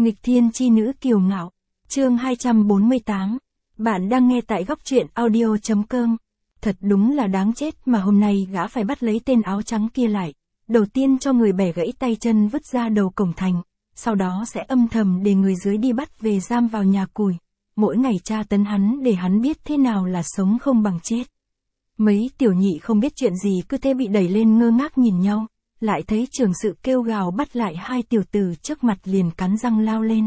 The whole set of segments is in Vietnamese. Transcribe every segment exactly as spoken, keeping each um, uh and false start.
Nghịch thiên chi nữ kiều ngạo. Chương hai trăm bốn mươi tám. Bạn đang nghe tại góc truyện audio chấm com. Thật đúng là đáng chết mà hôm nay gã phải bắt lấy tên áo trắng kia lại. Đầu tiên cho người bẻ gãy tay chân vứt ra đầu cổng thành. Sau đó sẽ âm thầm để người dưới đi bắt về giam vào nhà cùi. Mỗi ngày tra tấn hắn để hắn biết thế nào là sống không bằng chết. Mấy tiểu nhị không biết chuyện gì cứ thế bị đẩy lên ngơ ngác nhìn nhau. Lại thấy trưởng sự kêu gào bắt lại hai tiểu tử trước mặt liền cắn răng lao lên.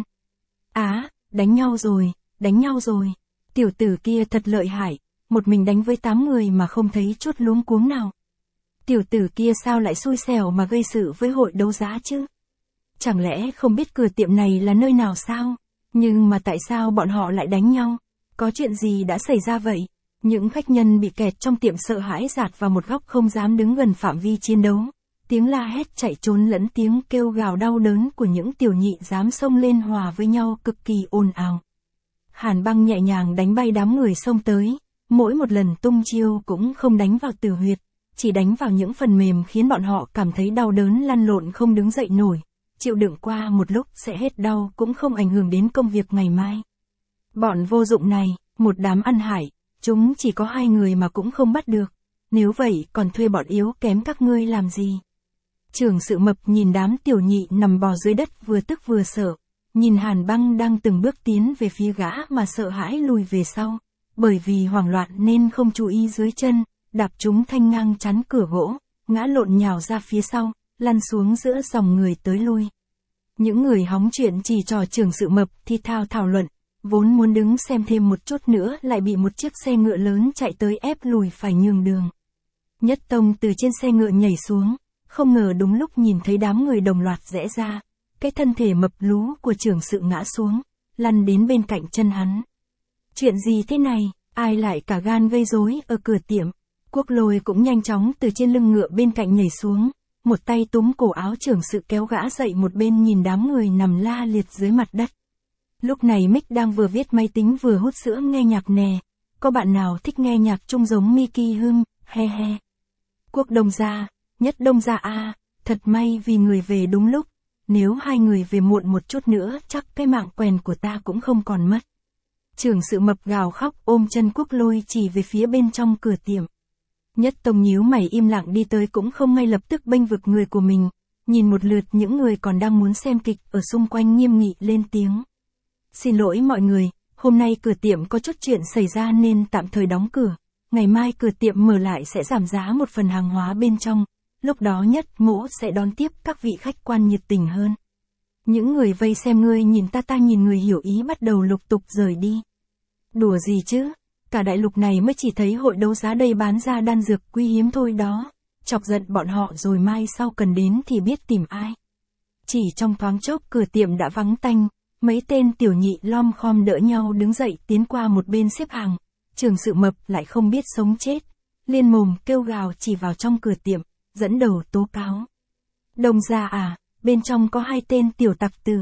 Á, đánh nhau rồi, đánh nhau rồi. Tiểu tử kia thật lợi hại, một mình đánh với tám người mà không thấy chút luống cuống nào. Tiểu tử kia sao lại xui xẻo mà gây sự với hội đấu giá chứ? Chẳng lẽ không biết cửa tiệm này là nơi nào sao? Nhưng mà tại sao bọn họ lại đánh nhau? Có chuyện gì đã xảy ra vậy? Những khách nhân bị kẹt trong tiệm sợ hãi dạt vào một góc không dám đứng gần phạm vi chiến đấu. Tiếng la hét chạy trốn lẫn tiếng kêu gào đau đớn của những tiểu nhị dám xông lên hòa với nhau cực kỳ ồn ào. Hàn Băng nhẹ nhàng đánh bay đám người xông tới, mỗi một lần tung chiêu cũng không đánh vào tử huyệt, chỉ đánh vào những phần mềm khiến bọn họ cảm thấy đau đớn lăn lộn không đứng dậy nổi, chịu đựng qua một lúc sẽ hết đau cũng không ảnh hưởng đến công việc ngày mai. Bọn vô dụng này, một đám ăn hại, chúng chỉ có hai người mà cũng không bắt được, nếu vậy còn thuê bọn yếu kém các ngươi làm gì? Trưởng sự Mập nhìn đám tiểu nhị nằm bò dưới đất vừa tức vừa sợ, nhìn Hàn Băng đang từng bước tiến về phía gã mà sợ hãi lùi về sau, bởi vì hoảng loạn nên không chú ý dưới chân, đạp chúng thanh ngang chắn cửa gỗ, ngã lộn nhào ra phía sau, lăn xuống giữa dòng người tới lui. Những người hóng chuyện chỉ trò trưởng sự Mập thì thao thảo luận, vốn muốn đứng xem thêm một chút nữa lại bị một chiếc xe ngựa lớn chạy tới ép lùi phải nhường đường. Nhất Tông từ trên xe ngựa nhảy xuống. Không ngờ đúng lúc nhìn thấy đám người đồng loạt rẽ ra, cái thân thể mập lú của trưởng sự ngã xuống, lăn đến bên cạnh chân hắn. Chuyện gì thế này, ai lại cả gan gây rối ở cửa tiệm? Quốc Lôi cũng nhanh chóng từ trên lưng ngựa bên cạnh nhảy xuống, một tay túm cổ áo trưởng sự kéo gã dậy một bên nhìn đám người nằm la liệt dưới mặt đất. Lúc này Mick đang vừa viết máy tính vừa hút sữa nghe nhạc nè, có bạn nào thích nghe nhạc trung giống Mickey Hum, he he. Quốc Đông gia. Nhất Đông gia a, à, thật may vì người về đúng lúc, nếu hai người về muộn một chút nữa chắc cái mạng quèn của ta cũng không còn mất. Trưởng sự Mập gào khóc ôm chân Quốc Lôi chỉ về phía bên trong cửa tiệm. Nhất Tông nhíu mày im lặng đi tới cũng không ngay lập tức bênh vực người của mình, nhìn một lượt những người còn đang muốn xem kịch ở xung quanh nghiêm nghị lên tiếng. Xin lỗi mọi người, hôm nay cửa tiệm có chút chuyện xảy ra nên tạm thời đóng cửa, ngày mai cửa tiệm mở lại sẽ giảm giá một phần hàng hóa bên trong. Lúc đó Nhất Mỗ sẽ đón tiếp các vị khách quan nhiệt tình hơn. Những người vây xem ngươi nhìn ta ta nhìn người hiểu ý bắt đầu lục tục rời đi. Đùa gì chứ, cả đại lục này mới chỉ thấy hội đấu giá đây bán ra đan dược quý hiếm thôi đó. Chọc giận bọn họ rồi mai sau cần đến thì biết tìm ai. Chỉ trong thoáng chốc cửa tiệm đã vắng tanh, mấy tên tiểu nhị lom khom đỡ nhau đứng dậy tiến qua một bên xếp hàng. Trưởng sự Mập lại không biết sống chết, liên mồm kêu gào chỉ vào trong cửa tiệm. Dẫn đầu tố cáo. Đông gia à, bên trong có hai tên tiểu tặc tử.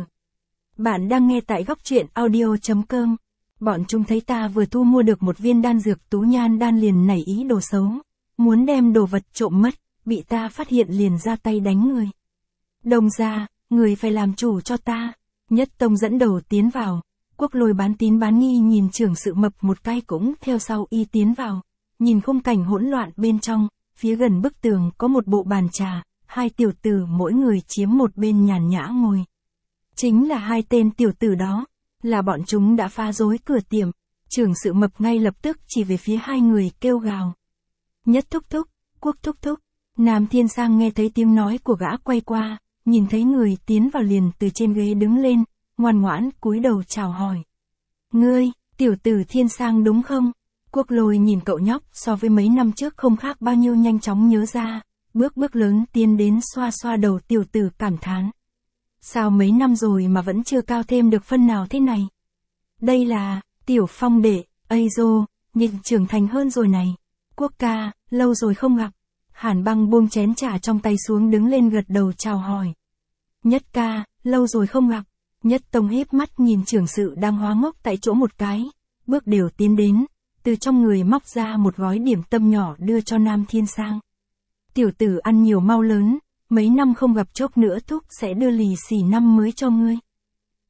Bạn đang nghe tại góc truyện audio chấm com. Bọn chúng thấy ta vừa thu mua được một viên đan dược tú nhan đan liền nảy ý đồ xấu. Muốn đem đồ vật trộm mất, bị ta phát hiện liền ra tay đánh người. Đông gia, người phải làm chủ cho ta. Nhất Tông dẫn đầu tiến vào. Quốc Lôi bán tín bán nghi nhìn trưởng sự Mập một cái cũng theo sau y tiến vào. Nhìn khung cảnh hỗn loạn bên trong. Phía gần bức tường có một bộ bàn trà, hai tiểu tử mỗi người chiếm một bên nhàn nhã ngồi. Chính là hai tên tiểu tử đó, là bọn chúng đã phá rối cửa tiệm. Trưởng sự Mập ngay lập tức chỉ về phía hai người kêu gào. Nhất thúc thúc, Quốc thúc thúc. Nam Thiên Sang nghe thấy tiếng nói của gã quay qua, nhìn thấy người tiến vào liền từ trên ghế đứng lên, ngoan ngoãn cúi đầu chào hỏi. Ngươi, tiểu tử Thiên Sang đúng không? Quốc Lôi nhìn cậu nhóc so với mấy năm trước không khác bao nhiêu nhanh chóng nhớ ra, bước bước lớn tiến đến xoa xoa đầu tiểu tử cảm thán. Sao mấy năm rồi mà vẫn chưa cao thêm được phân nào thế này? Đây là, tiểu Phong đệ, ây dô, nhìn trưởng thành hơn rồi này. Quốc ca, lâu rồi không gặp. Hàn Băng buông chén trà trong tay xuống đứng lên gật đầu chào hỏi. Nhất ca, lâu rồi không gặp. Nhất Tông híp mắt nhìn trưởng sự đang hóa ngốc tại chỗ một cái, bước đều tiến đến. Từ trong người móc ra một gói điểm tâm nhỏ đưa cho Nam Thiên Sang. Tiểu tử ăn nhiều mau lớn, mấy năm không gặp chốc nữa thúc sẽ đưa lì xì năm mới cho ngươi.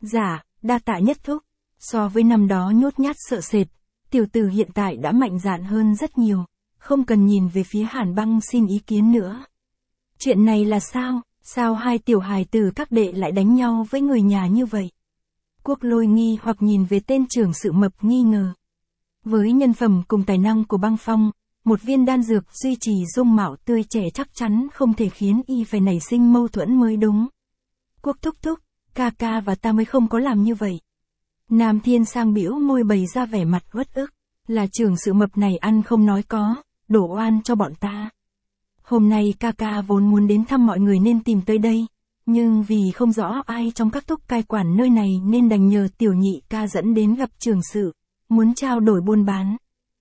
Dạ, đa tạ nhất thúc. So với năm đó nhút nhát sợ sệt, tiểu tử hiện tại đã mạnh dạn hơn rất nhiều, không cần nhìn về phía Hàn Băng xin ý kiến nữa. Chuyện này là sao, sao hai tiểu hài tử các đệ lại đánh nhau với người nhà như vậy? Quốc Lôi nghi hoặc nhìn về tên trưởng sự mập nghi ngờ. Với nhân phẩm cùng tài năng của Băng Phong, một viên đan dược duy trì dung mạo tươi trẻ chắc chắn không thể khiến y phải nảy sinh mâu thuẫn mới đúng. Quốc thúc thúc, ca ca và ta mới không có làm như vậy. Nam Thiên Sang bĩu môi bày ra vẻ mặt uất ức, là trưởng sự mập này ăn không nói có, đổ oan cho bọn ta. Hôm nay ca ca vốn muốn đến thăm mọi người nên tìm tới đây, nhưng vì không rõ ai trong các thúc cai quản nơi này nên đành nhờ tiểu nhị ca dẫn đến gặp trưởng sự, muốn trao đổi buôn bán.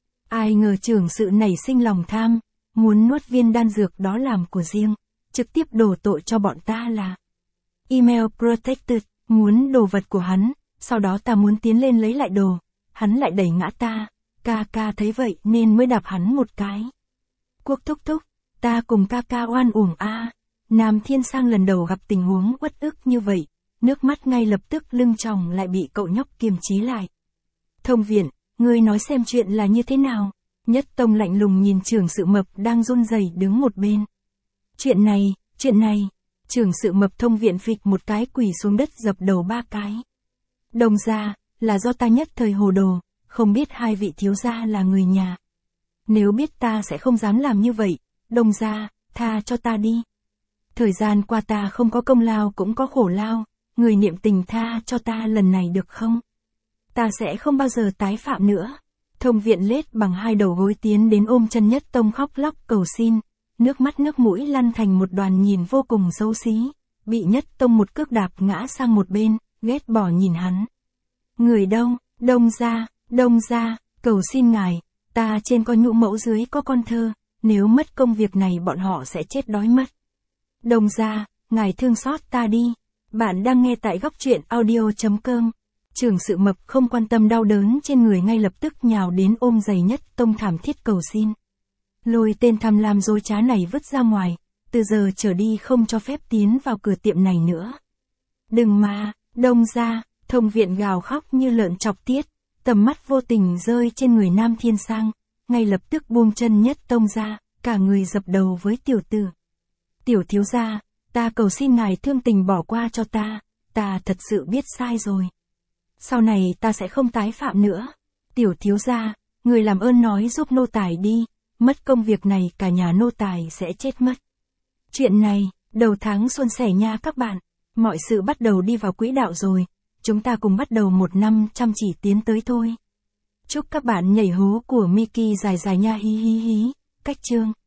Ai ngờ trưởng sự nảy sinh lòng tham, muốn nuốt viên đan dược đó làm của riêng, trực tiếp đổ tội cho bọn ta là Email Protected, muốn đồ vật của hắn, sau đó ta muốn tiến lên lấy lại đồ, hắn lại đẩy ngã ta, ca ca thấy vậy nên mới đạp hắn một cái. Quốc thúc thúc, ta cùng ca ca oan uổng a. Nam Thiên Sang lần đầu gặp tình huống uất ức như vậy, nước mắt ngay lập tức lưng tròng lại bị cậu nhóc kiềm chế lại. Thông viện, ngươi nói xem chuyện là như thế nào? Nhất Tông lạnh lùng nhìn trưởng sự mập đang run rẩy đứng một bên. Chuyện này, chuyện này, trưởng sự mập Thông viện phịch một cái quỳ xuống đất dập đầu ba cái. Đồng gia, là do ta nhất thời hồ đồ, không biết hai vị thiếu gia là người nhà. Nếu biết ta sẽ không dám làm như vậy, đồng gia, tha cho ta đi. Thời gian qua ta không có công lao cũng có khổ lao, người niệm tình tha cho ta lần này được không? Ta sẽ không bao giờ tái phạm nữa. Thông viện lết bằng hai đầu gối tiến đến ôm chân Nhất Tông khóc lóc cầu xin, nước mắt nước mũi lăn thành một đoàn nhìn vô cùng xấu xí, bị Nhất Tông một cước đạp ngã sang một bên, ghét bỏ nhìn hắn. Người đâu, đông gia, đông gia, cầu xin ngài, ta trên có nhũ mẫu dưới có con thơ, nếu mất công việc này bọn họ sẽ chết đói mất. Đông gia, ngài thương xót ta đi. Bạn đang nghe tại góc truyện audio chấm com. Trưởng sự mập không quan tâm đau đớn trên người ngay lập tức nhào đến ôm giày Nhất Tông thảm thiết cầu xin. Lôi tên tham lam dối trá này vứt ra ngoài, từ giờ trở đi không cho phép tiến vào cửa tiệm này nữa. Đừng mà, đông gia, Thông viện gào khóc như lợn chọc tiết, tầm mắt vô tình rơi trên người Nam Thiên Sang, ngay lập tức buông chân Nhất Tông ra, cả người dập đầu với tiểu tử. Tiểu thiếu gia, ta cầu xin ngài thương tình bỏ qua cho ta, ta thật sự biết sai rồi. Sau này ta sẽ không tái phạm nữa. Tiểu thiếu gia, người làm ơn nói giúp nô tài đi, mất công việc này cả nhà nô tài sẽ chết mất. Chuyện này, đầu tháng suôn sẻ nha các bạn, mọi sự bắt đầu đi vào quỹ đạo rồi, chúng ta cùng bắt đầu một năm chăm chỉ tiến tới thôi. Chúc các bạn nhảy hố của Mickey dài dài nha hí hí hí, cách chương.